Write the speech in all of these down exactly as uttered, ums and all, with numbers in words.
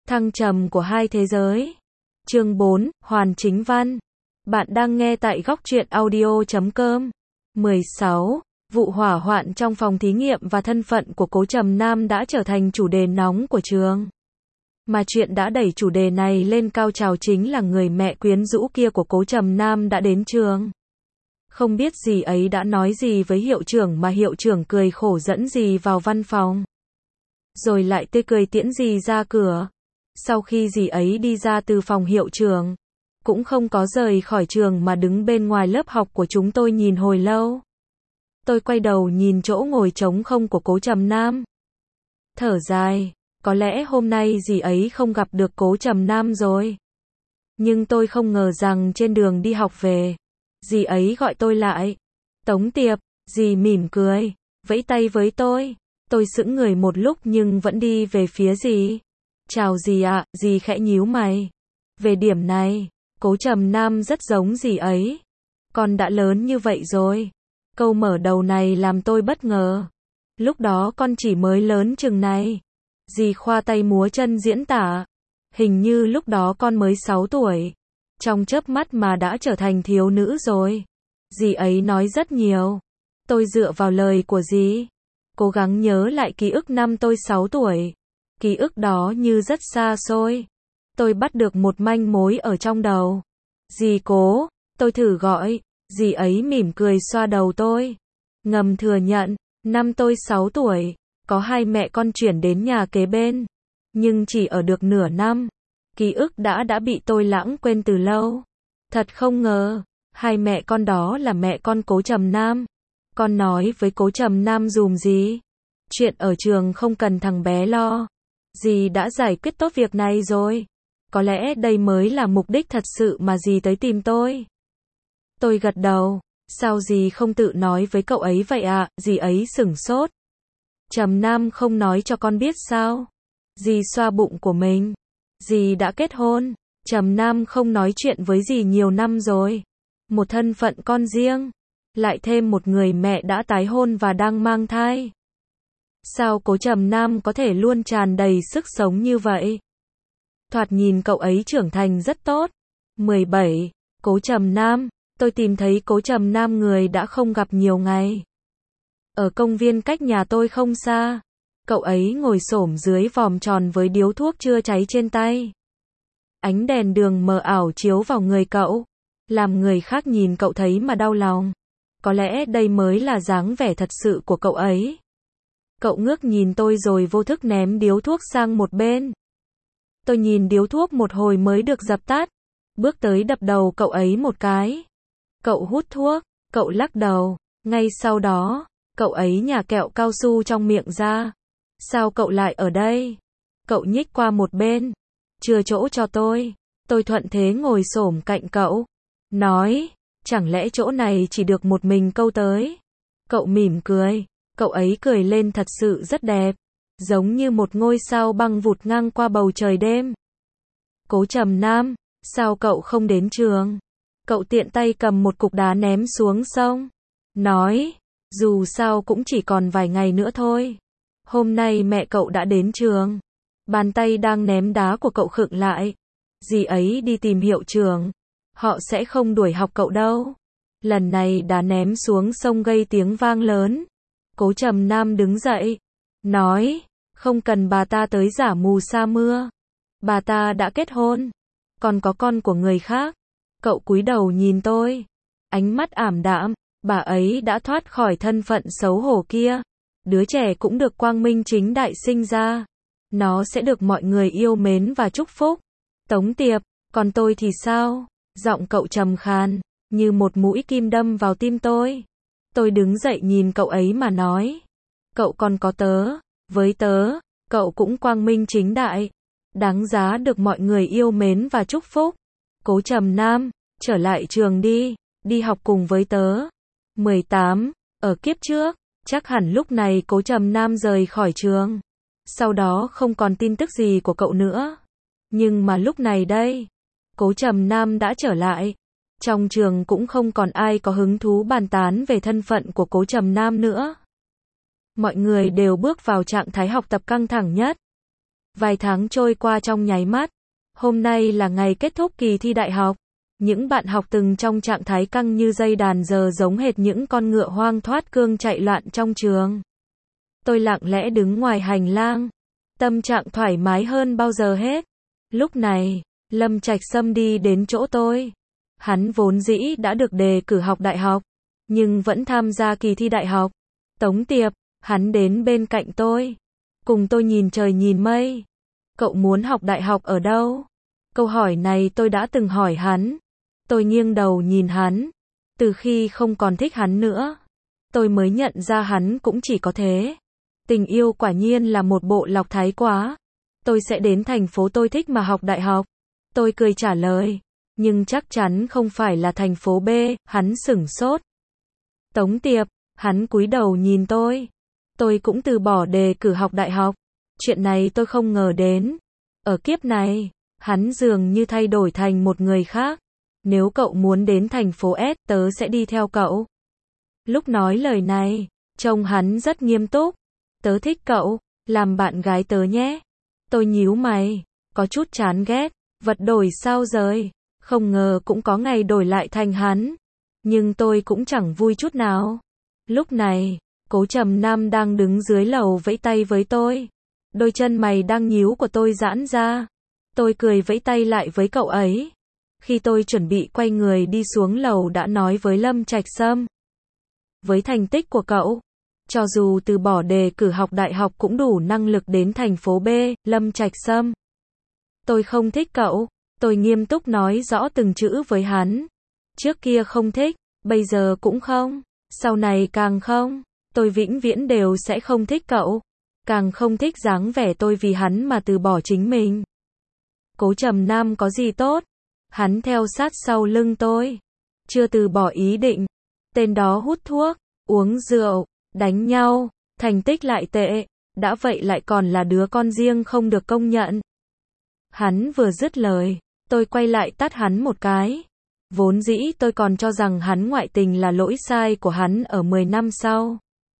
Thăng trầm của hai thế giới. Chương bốn, Hoàn Chính Văn. Bạn đang nghe tại góc truyện audio chấm com. mười sáu. Vụ hỏa hoạn trong phòng thí nghiệm và thân phận của Cố Trầm Nam đã trở thành chủ đề nóng của trường. Mà chuyện đã đẩy chủ đề này lên cao trào chính là người mẹ quyến rũ kia của Cố Trầm Nam đã đến trường. Không biết dì ấy đã nói gì với hiệu trưởng mà hiệu trưởng cười khổ dẫn dì vào văn phòng. Rồi lại tươi cười tiễn dì ra cửa. Sau khi dì ấy đi ra từ phòng hiệu trưởng, cũng không có rời khỏi trường mà đứng bên ngoài lớp học của chúng tôi nhìn hồi lâu. Tôi quay đầu nhìn chỗ ngồi trống không của Cố Trầm Nam. Thở dài, có lẽ hôm nay dì ấy không gặp được Cố Trầm Nam rồi. Nhưng tôi không ngờ rằng trên đường đi học về, dì ấy gọi tôi lại. Tống Tiệp, dì mỉm cười, vẫy tay với tôi. Tôi sững người một lúc nhưng vẫn đi về phía dì. Chào dì ạ, dì khẽ nhíu mày. Về điểm này, Cố Trầm Nam rất giống dì ấy. Con đã lớn như vậy rồi. Câu mở đầu này làm tôi bất ngờ. Lúc đó con chỉ mới lớn chừng này. Dì khoa tay múa chân diễn tả. Hình như lúc đó con mới sáu tuổi. Trong chớp mắt mà đã trở thành thiếu nữ rồi. Dì ấy nói rất nhiều. Tôi dựa vào lời của dì, cố gắng nhớ lại ký ức năm tôi sáu tuổi. Ký ức đó như rất xa xôi. Tôi bắt được một manh mối ở trong đầu. Dì Cố, tôi thử gọi. Dì ấy mỉm cười xoa đầu tôi. Ngầm thừa nhận, năm tôi sáu tuổi, có hai mẹ con chuyển đến nhà kế bên. Nhưng chỉ ở được nửa năm. Ký ức đã đã bị tôi lãng quên từ lâu. Thật không ngờ, hai mẹ con đó là mẹ con Cố Trầm Nam. Con nói với Cố Trầm Nam dùm dì. Chuyện ở trường không cần thằng bé lo. Dì đã giải quyết tốt việc này rồi. Có lẽ đây mới là mục đích thật sự mà dì tới tìm tôi. Tôi gật đầu. Sao dì không tự nói với cậu ấy vậy ạ? À? Dì ấy sửng sốt. Trầm Nam không nói cho con biết sao? Dì xoa bụng của mình. Dì đã kết hôn. Trầm Nam không nói chuyện với dì nhiều năm rồi. Một thân phận con riêng. Lại thêm một người mẹ đã tái hôn và đang mang thai. Sao Cố Trầm Nam có thể luôn tràn đầy sức sống như vậy? Thoạt nhìn cậu ấy trưởng thành rất tốt. mười bảy. Cố Trầm Nam. Tôi tìm thấy Cố Trầm Nam người đã không gặp nhiều ngày. Ở công viên cách nhà tôi không xa. Cậu ấy ngồi xổm dưới vòm tròn với điếu thuốc chưa cháy trên tay. Ánh đèn đường mờ ảo chiếu vào người cậu. Làm người khác nhìn cậu thấy mà đau lòng. Có lẽ đây mới là dáng vẻ thật sự của cậu ấy. Cậu ngước nhìn tôi rồi vô thức ném điếu thuốc sang một bên. Tôi nhìn điếu thuốc một hồi mới được dập tắt. Bước tới đập đầu cậu ấy một cái. Cậu hút thuốc. Cậu lắc đầu. Ngay sau đó, cậu ấy nhả kẹo cao su trong miệng ra. Sao cậu lại ở đây? Cậu nhích qua một bên. Chừa chỗ cho tôi. Tôi thuận thế ngồi xổm cạnh cậu. Nói, chẳng lẽ chỗ này chỉ được một mình câu tới? Cậu mỉm cười. Cậu ấy cười lên thật sự rất đẹp. Giống như một ngôi sao băng vụt ngang qua bầu trời đêm. Cố Trầm Nam, sao cậu không đến trường? Cậu tiện tay cầm một cục đá ném xuống sông. Nói, dù sao cũng chỉ còn vài ngày nữa thôi. Hôm nay mẹ cậu đã đến trường. Bàn tay đang ném đá của cậu khựng lại. Dì ấy đi tìm hiệu trưởng. Họ sẽ không đuổi học cậu đâu. Lần này đá ném xuống sông gây tiếng vang lớn. Cố Trầm Nam đứng dậy. Nói, không cần bà ta tới giả mù sa mưa. Bà ta đã kết hôn. Còn có con của người khác. Cậu cúi đầu nhìn tôi. Ánh mắt ảm đạm. Bà ấy đã thoát khỏi thân phận xấu hổ kia. Đứa trẻ cũng được quang minh chính đại sinh ra. Nó sẽ được mọi người yêu mến và chúc phúc. Tống Tiệp, còn tôi thì sao? Giọng cậu trầm khàn, như một mũi kim đâm vào tim tôi. Tôi đứng dậy nhìn cậu ấy mà nói. Cậu còn có tớ. Với tớ, cậu cũng quang minh chính đại. Đáng giá được mọi người yêu mến và chúc phúc. Cố Trầm Nam, trở lại trường đi. Đi học cùng với tớ. mười tám. Ở kiếp trước, chắc hẳn lúc này Cố Trầm Nam rời khỏi trường. Sau đó không còn tin tức gì của cậu nữa. Nhưng mà lúc này đây, Cố Trầm Nam đã trở lại. Trong trường cũng không còn ai có hứng thú bàn tán về thân phận của Cố Trầm Nam nữa. Mọi người đều bước vào trạng thái học tập căng thẳng nhất. Vài tháng trôi qua trong nháy mắt. Hôm nay là ngày kết thúc kỳ thi đại học. Những bạn học từng trong trạng thái căng như dây đàn giờ giống hệt những con ngựa hoang thoát cương chạy loạn trong trường. Tôi lặng lẽ đứng ngoài hành lang, tâm trạng thoải mái hơn bao giờ hết. Lúc này, Lâm Trạch Sâm đi đến chỗ tôi. Hắn vốn dĩ đã được đề cử học đại học, nhưng vẫn tham gia kỳ thi đại học. Tống Tiệp, hắn đến bên cạnh tôi, cùng tôi nhìn trời nhìn mây. Cậu muốn học đại học ở đâu? Câu hỏi này tôi đã từng hỏi hắn. Tôi nghiêng đầu nhìn hắn. Từ khi không còn thích hắn nữa, tôi mới nhận ra hắn cũng chỉ có thế. Tình yêu quả nhiên là một bộ lọc thái quá. Tôi sẽ đến thành phố tôi thích mà học đại học. Tôi cười trả lời. Nhưng chắc chắn không phải là thành phố B, hắn sửng sốt. Tống Tiệp, hắn cúi đầu nhìn tôi. Tôi cũng từ bỏ đề cử học đại học. Chuyện này tôi không ngờ đến. Ở kiếp này, hắn dường như thay đổi thành một người khác. Nếu cậu muốn đến thành phố S, tớ sẽ đi theo cậu. Lúc nói lời này, trông hắn rất nghiêm túc. Tớ thích cậu, làm bạn gái tớ nhé. Tôi nhíu mày, có chút chán ghét. Vật đổi sao rời. Không ngờ cũng có ngày đổi lại thành hắn. Nhưng tôi cũng chẳng vui chút nào. Lúc này, Cố Trầm Nam đang đứng dưới lầu vẫy tay với tôi. Đôi chân mày đang nhíu của tôi giãn ra. Tôi cười vẫy tay lại với cậu ấy. Khi tôi chuẩn bị quay người đi xuống lầu đã nói với Lâm Trạch Sâm. Với thành tích của cậu, cho dù từ bỏ đề cử học đại học cũng đủ năng lực đến thành phố B, Lâm Trạch Sâm. Tôi không thích cậu. Tôi nghiêm túc nói rõ từng chữ với hắn. Trước kia không thích, bây giờ cũng không, sau này càng không. Tôi vĩnh viễn đều sẽ không thích cậu. Càng không thích dáng vẻ tôi vì hắn mà từ bỏ chính mình. Cố Trầm Nam có gì tốt? Hắn theo sát sau lưng tôi. Chưa từ bỏ ý định. Tên đó hút thuốc, uống rượu, đánh nhau, thành tích lại tệ. Đã vậy lại còn là đứa con riêng không được công nhận. Hắn vừa dứt lời, tôi quay lại tát hắn một cái. Vốn dĩ tôi còn cho rằng hắn ngoại tình là lỗi sai của hắn ở mười năm sau.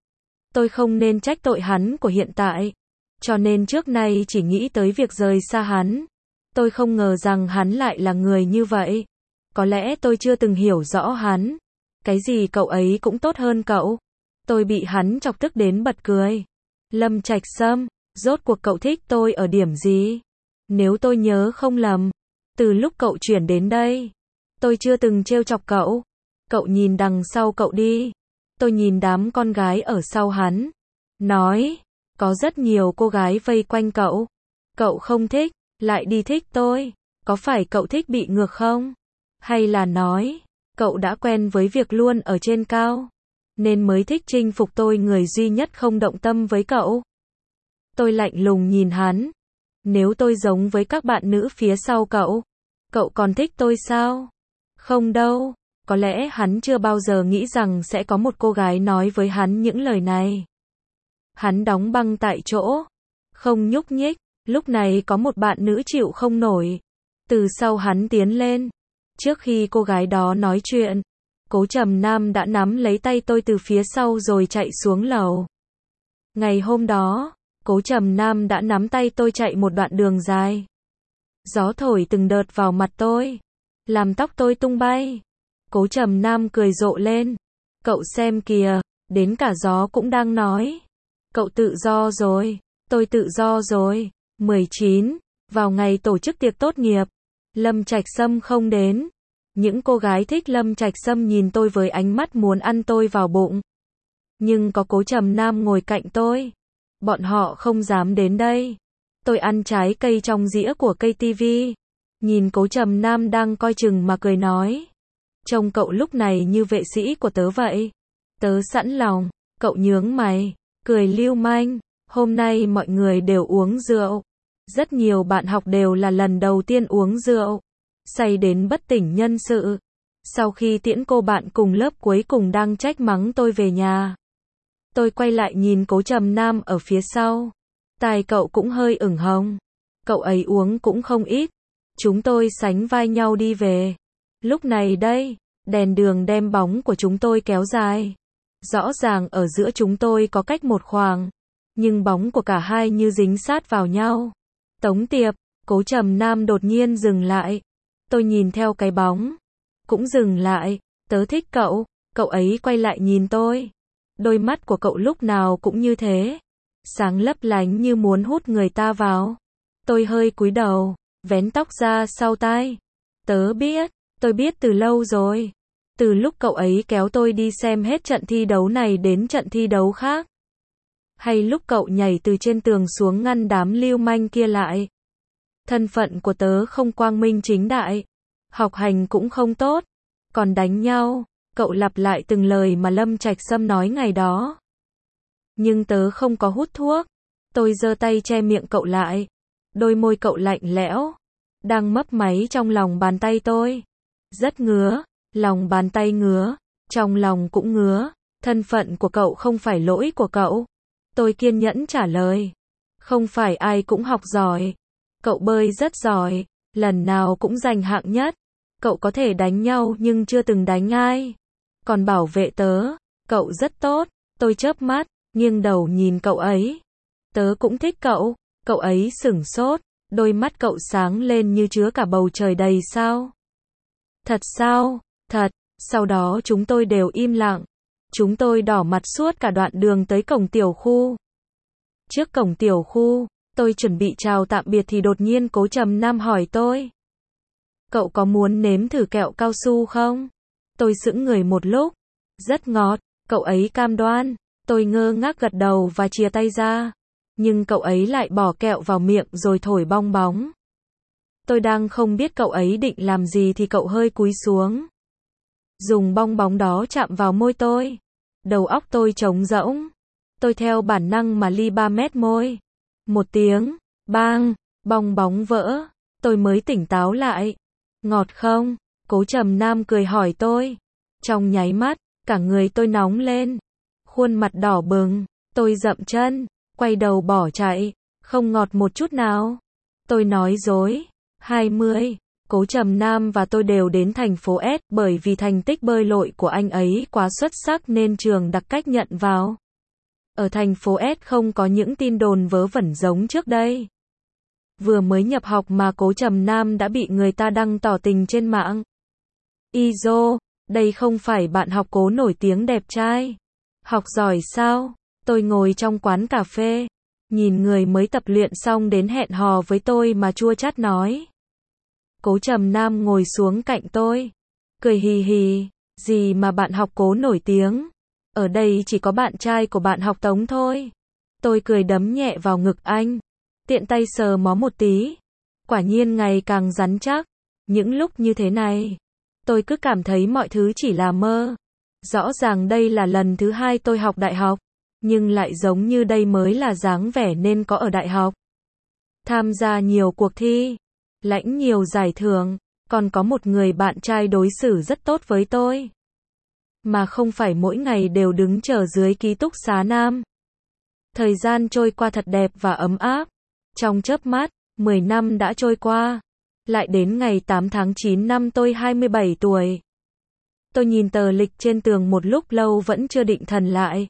Tôi không nên trách tội hắn của hiện tại. Cho nên trước nay chỉ nghĩ tới việc rời xa hắn. Tôi không ngờ rằng hắn lại là người như vậy. Có lẽ tôi chưa từng hiểu rõ hắn. Cái gì cậu ấy cũng tốt hơn cậu. Tôi bị hắn chọc tức đến bật cười. Lâm Trạch Sâm, rốt cuộc cậu thích tôi ở điểm gì? Nếu tôi nhớ không lầm, từ lúc cậu chuyển đến đây, tôi chưa từng trêu chọc cậu. Cậu nhìn đằng sau cậu đi. Tôi nhìn đám con gái ở sau hắn. Nói, có rất nhiều cô gái vây quanh cậu. Cậu không thích, lại đi thích tôi. Có phải cậu thích bị ngược không? Hay là nói, cậu đã quen với việc luôn ở trên cao, nên mới thích chinh phục tôi, người duy nhất không động tâm với cậu? Tôi lạnh lùng nhìn hắn. Nếu tôi giống với các bạn nữ phía sau cậu, cậu còn thích tôi sao? Không đâu. Có lẽ hắn chưa bao giờ nghĩ rằng sẽ có một cô gái nói với hắn những lời này. Hắn đóng băng tại chỗ, không nhúc nhích. Lúc này có một bạn nữ chịu không nổi. Từ sau hắn tiến lên. Trước khi cô gái đó nói chuyện, Cố Trầm Nam đã nắm lấy tay tôi từ phía sau rồi chạy xuống lầu. Ngày hôm đó, Cố Trầm Nam đã nắm tay tôi chạy một đoạn đường dài. Gió thổi từng đợt vào mặt tôi, làm tóc tôi tung bay. Cố Trầm Nam cười rộ lên. Cậu xem kìa, đến cả gió cũng đang nói. Cậu tự do rồi, tôi tự do rồi. mười chín, vào ngày tổ chức tiệc tốt nghiệp, Lâm Trạch Sâm không đến. Những cô gái thích Lâm Trạch Sâm nhìn tôi với ánh mắt muốn ăn tôi vào bụng. Nhưng có Cố Trầm Nam ngồi cạnh tôi, bọn họ không dám đến đây. Tôi ăn trái cây trong dĩa của cây tivi, nhìn Cố Trầm Nam đang coi chừng mà cười nói. Trông cậu lúc này như vệ sĩ của tớ vậy. Tớ sẵn lòng. Cậu nhướng mày, cười lưu manh. Hôm nay mọi người đều uống rượu. Rất nhiều bạn học đều là lần đầu tiên uống rượu. Say đến bất tỉnh nhân sự. Sau khi tiễn cô bạn cùng lớp cuối cùng đang trách mắng tôi về nhà, tôi quay lại nhìn Cố Trầm Nam ở phía sau. Tai cậu cũng hơi ửng hồng. Cậu ấy uống cũng không ít. Chúng tôi sánh vai nhau đi về. Lúc này đây, đèn đường đem bóng của chúng tôi kéo dài. Rõ ràng ở giữa chúng tôi có cách một khoảng, nhưng bóng của cả hai như dính sát vào nhau. Tống Tiệp, Cố Trầm Nam đột nhiên dừng lại. Tôi nhìn theo cái bóng. Cũng dừng lại, tớ thích cậu. Cậu ấy quay lại nhìn tôi. Đôi mắt của cậu lúc nào cũng như thế. Sáng lấp lánh như muốn hút người ta vào. Tôi hơi cúi đầu, vén tóc ra sau tai. Tớ biết, tôi biết từ lâu rồi. Từ lúc cậu ấy kéo tôi đi xem hết trận thi đấu này đến trận thi đấu khác. Hay lúc cậu nhảy từ trên tường xuống ngăn đám lưu manh kia lại. Thân phận của tớ không quang minh chính đại. Học hành cũng không tốt. Còn đánh nhau, cậu lặp lại từng lời mà Lâm Trạch Sâm nói ngày đó. Nhưng tớ không có hút thuốc. Tôi giơ tay che miệng cậu lại. Đôi môi cậu lạnh lẽo. Đang mấp máy trong lòng bàn tay tôi. Rất ngứa. Lòng bàn tay ngứa. Trong lòng cũng ngứa. Thân phận của cậu không phải lỗi của cậu. Tôi kiên nhẫn trả lời. Không phải ai cũng học giỏi. Cậu bơi rất giỏi. Lần nào cũng giành hạng nhất. Cậu có thể đánh nhau nhưng chưa từng đánh ai. Còn bảo vệ tớ. Cậu rất tốt. Tôi chớp mắt. Nghiêng đầu nhìn cậu ấy. Tớ cũng thích cậu. Cậu ấy sửng sốt. Đôi mắt cậu sáng lên như chứa cả bầu trời đầy sao. Thật sao? Thật. Sau đó chúng tôi đều im lặng. Chúng tôi đỏ mặt suốt cả đoạn đường tới cổng tiểu khu. Trước cổng tiểu khu, tôi chuẩn bị chào tạm biệt thì đột nhiên Cố Trầm Nam hỏi tôi. Cậu có muốn nếm thử kẹo cao su không? Tôi sững người một lúc. Rất ngọt, cậu ấy cam đoan. Tôi ngơ ngác gật đầu và chìa tay ra. Nhưng cậu ấy lại bỏ kẹo vào miệng rồi thổi bong bóng. Tôi đang không biết cậu ấy định làm gì thì cậu hơi cúi xuống. Dùng bong bóng đó chạm vào môi tôi. Đầu óc tôi trống rỗng. Tôi theo bản năng mà li ba mét môi. Một tiếng, bang, bong bóng vỡ. Tôi mới tỉnh táo lại. Ngọt không? Cố Trầm Nam cười hỏi tôi. Trong nháy mắt, cả người tôi nóng lên. Khuôn mặt đỏ bừng. Tôi dậm chân, quay đầu bỏ chạy. Không ngọt một chút nào. Tôi nói dối. hai mươi. Cố Trầm Nam và tôi đều đến thành phố S bởi vì thành tích bơi lội của anh ấy quá xuất sắc nên trường đặc cách nhận vào. Ở thành phố S không có những tin đồn vớ vẩn giống trước đây. Vừa mới nhập học mà Cố Trầm Nam đã bị người ta đăng tỏ tình trên mạng. Izo, đây không phải bạn học Cố nổi tiếng đẹp trai. Học giỏi sao? Tôi ngồi trong quán cà phê. Nhìn người mới tập luyện xong đến hẹn hò với tôi mà chua chát nói. Cố Trầm Nam ngồi xuống cạnh tôi. Cười hì hì. Gì mà bạn học Cố nổi tiếng. Ở đây chỉ có bạn trai của bạn học Tống thôi. Tôi cười đấm nhẹ vào ngực anh. Tiện tay sờ mó một tí. Quả nhiên ngày càng rắn chắc. Những lúc như thế này, tôi cứ cảm thấy mọi thứ chỉ là mơ. Rõ ràng đây là lần thứ hai tôi học đại học. Nhưng lại giống như đây mới là dáng vẻ nên có ở đại học. Tham gia nhiều cuộc thi. Lãnh nhiều giải thưởng. Còn có một người bạn trai đối xử rất tốt với tôi. Mà không phải mỗi ngày đều đứng chờ dưới ký túc xá Nam. Thời gian trôi qua thật đẹp và ấm áp. Trong chớp mắt, mười năm đã trôi qua. Lại đến ngày tám tháng chín năm tôi hai mươi bảy tuổi. Tôi nhìn tờ lịch trên tường một lúc lâu vẫn chưa định thần lại.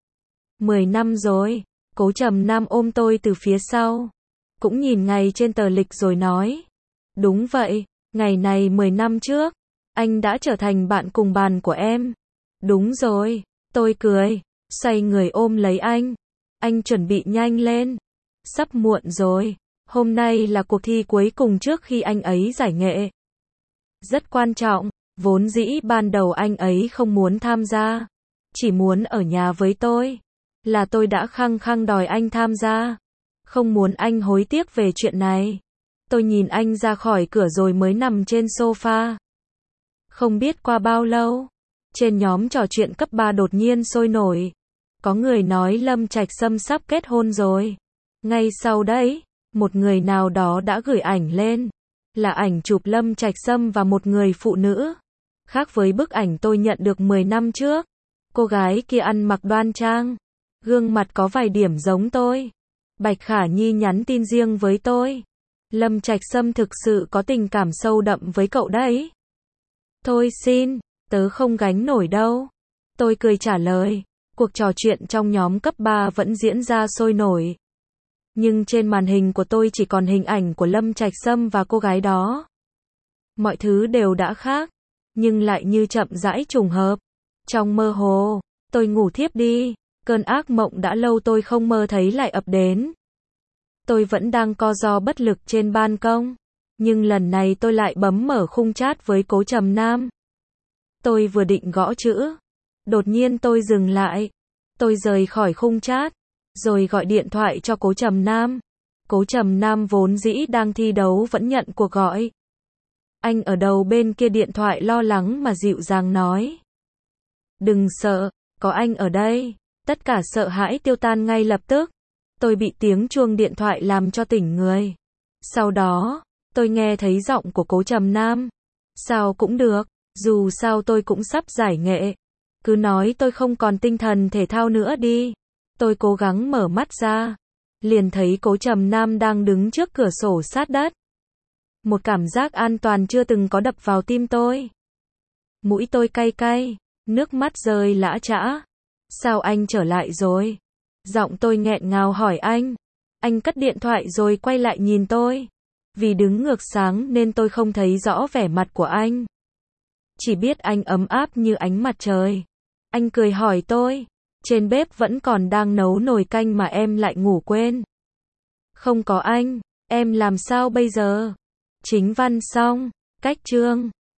mười năm rồi. Cố Trầm Nam ôm tôi từ phía sau. Cũng nhìn ngày trên tờ lịch rồi nói. Đúng vậy, ngày này mười năm trước. Anh đã trở thành bạn cùng bàn của em. Đúng rồi. Tôi cười. Xoay người ôm lấy anh. Anh chuẩn bị nhanh lên. Sắp muộn rồi. Hôm nay là cuộc thi cuối cùng trước khi anh ấy giải nghệ. Rất quan trọng. Vốn dĩ ban đầu anh ấy không muốn tham gia. Chỉ muốn ở nhà với tôi. Là tôi đã khăng khăng đòi anh tham gia. Không muốn anh hối tiếc về chuyện này. Tôi nhìn anh ra khỏi cửa rồi mới nằm trên sofa. Không biết qua bao lâu. Trên nhóm trò chuyện cấp ba đột nhiên sôi nổi. Có người nói Lâm Trạch Sâm sắp kết hôn rồi. Ngay sau đấy, một người nào đó đã gửi ảnh lên. Là ảnh chụp Lâm Trạch Sâm và một người phụ nữ. Khác với bức ảnh tôi nhận được mười năm trước. Cô gái kia ăn mặc đoan trang. Gương mặt có vài điểm giống tôi. Bạch Khả Nhi nhắn tin riêng với tôi. Lâm Trạch Sâm thực sự có tình cảm sâu đậm với cậu đấy. Thôi xin, tớ không gánh nổi đâu. Tôi cười trả lời. Cuộc trò chuyện trong nhóm cấp ba vẫn diễn ra sôi nổi. Nhưng trên màn hình của tôi chỉ còn hình ảnh của Lâm Trạch Sâm và cô gái đó. Mọi thứ đều đã khác, nhưng lại như chậm rãi trùng hợp. Trong mơ hồ, tôi ngủ thiếp đi, cơn ác mộng đã lâu tôi không mơ thấy lại ập đến. Tôi vẫn đang co ro bất lực trên ban công, nhưng lần này tôi lại bấm mở khung chat với Cố Trầm Nam. Tôi vừa định gõ chữ, đột nhiên tôi dừng lại. Tôi rời khỏi khung chat, rồi gọi điện thoại cho Cố Trầm Nam. Cố Trầm Nam vốn dĩ đang thi đấu vẫn nhận cuộc gọi. Anh ở đầu bên kia điện thoại lo lắng mà dịu dàng nói. Đừng sợ, có anh ở đây. Tất cả sợ hãi tiêu tan ngay lập tức. Tôi bị tiếng chuông điện thoại làm cho tỉnh người. Sau đó, tôi nghe thấy giọng của Cố Trầm Nam. Sao cũng được, dù sao tôi cũng sắp giải nghệ. Cứ nói tôi không còn tinh thần thể thao nữa đi. Tôi cố gắng mở mắt ra, liền thấy Cố Trầm Nam đang đứng trước cửa sổ sát đất. Một cảm giác an toàn chưa từng có đập vào tim tôi. Mũi tôi cay cay, nước mắt rơi lã chã. Sao anh trở lại rồi? Giọng tôi nghẹn ngào hỏi anh. Anh cất điện thoại rồi quay lại nhìn tôi. Vì đứng ngược sáng nên tôi không thấy rõ vẻ mặt của anh. Chỉ biết anh ấm áp như ánh mặt trời. Anh cười hỏi tôi. Trên bếp vẫn còn đang nấu nồi canh mà em lại ngủ quên. Không có anh, em làm sao bây giờ? Chính văn xong, cách chương.